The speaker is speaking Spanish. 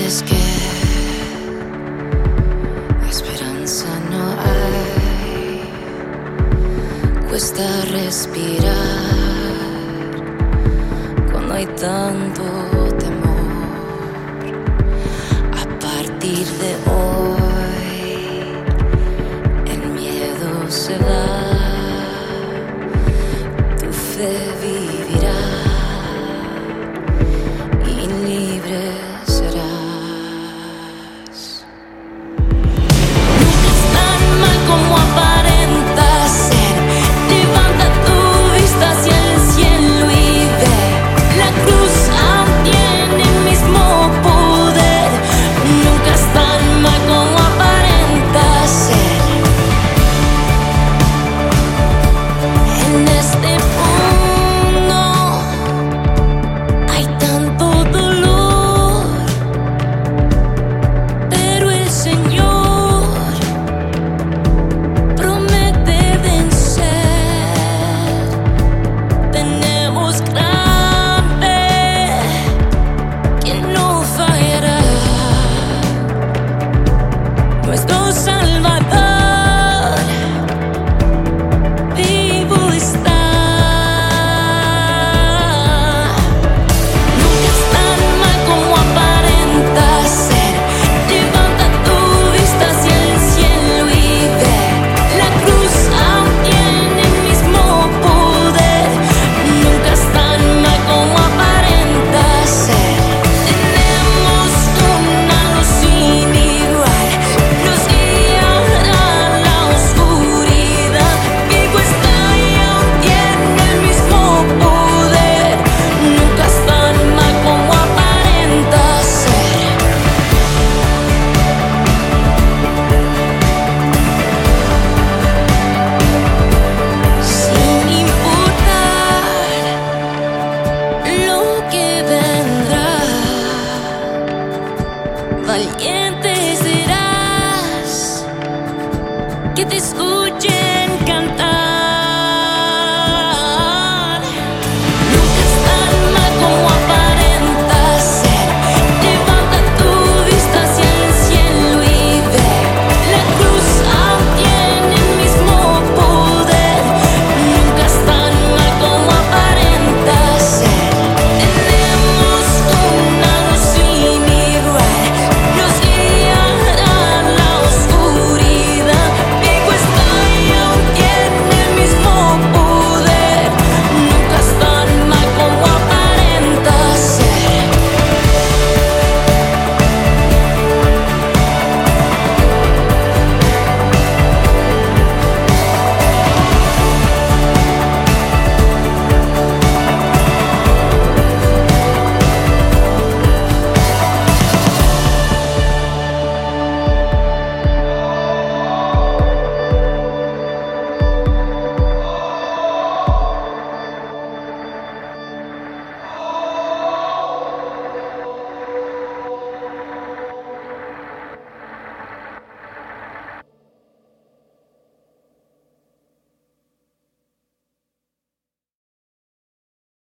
es que esperanza no hay, cuesta respirar cuando hay tanto temor. A partir de hoy el miedo se va, tu fe vivirá y libre serás. Nunca es tan mal como aparenta ser. Levanta tu vista hacia el cielo y ve, la cruz aún tiene el mismo poder. Nunca es tan mal como aparenta ser. En este mundo hay tanto dolor, pero el Señor promete vencer. Tenemos gran fe que no fallará. Nuestro Salvador vivo está. Nunca es tan mal como aparenta ser. Levanta tu vista hacia el cielo y ve, la cruz aún tiene el mismo poder. Nunca es tan mal como aparenta ser. Tenemos una luz sin igual, nos guía a la oscuridad. Vivo está y aún tiene el mismo poder. Nunca es tan mal como aparenta ser. Sin importar lo que vendrá, valiente serás, que te escuches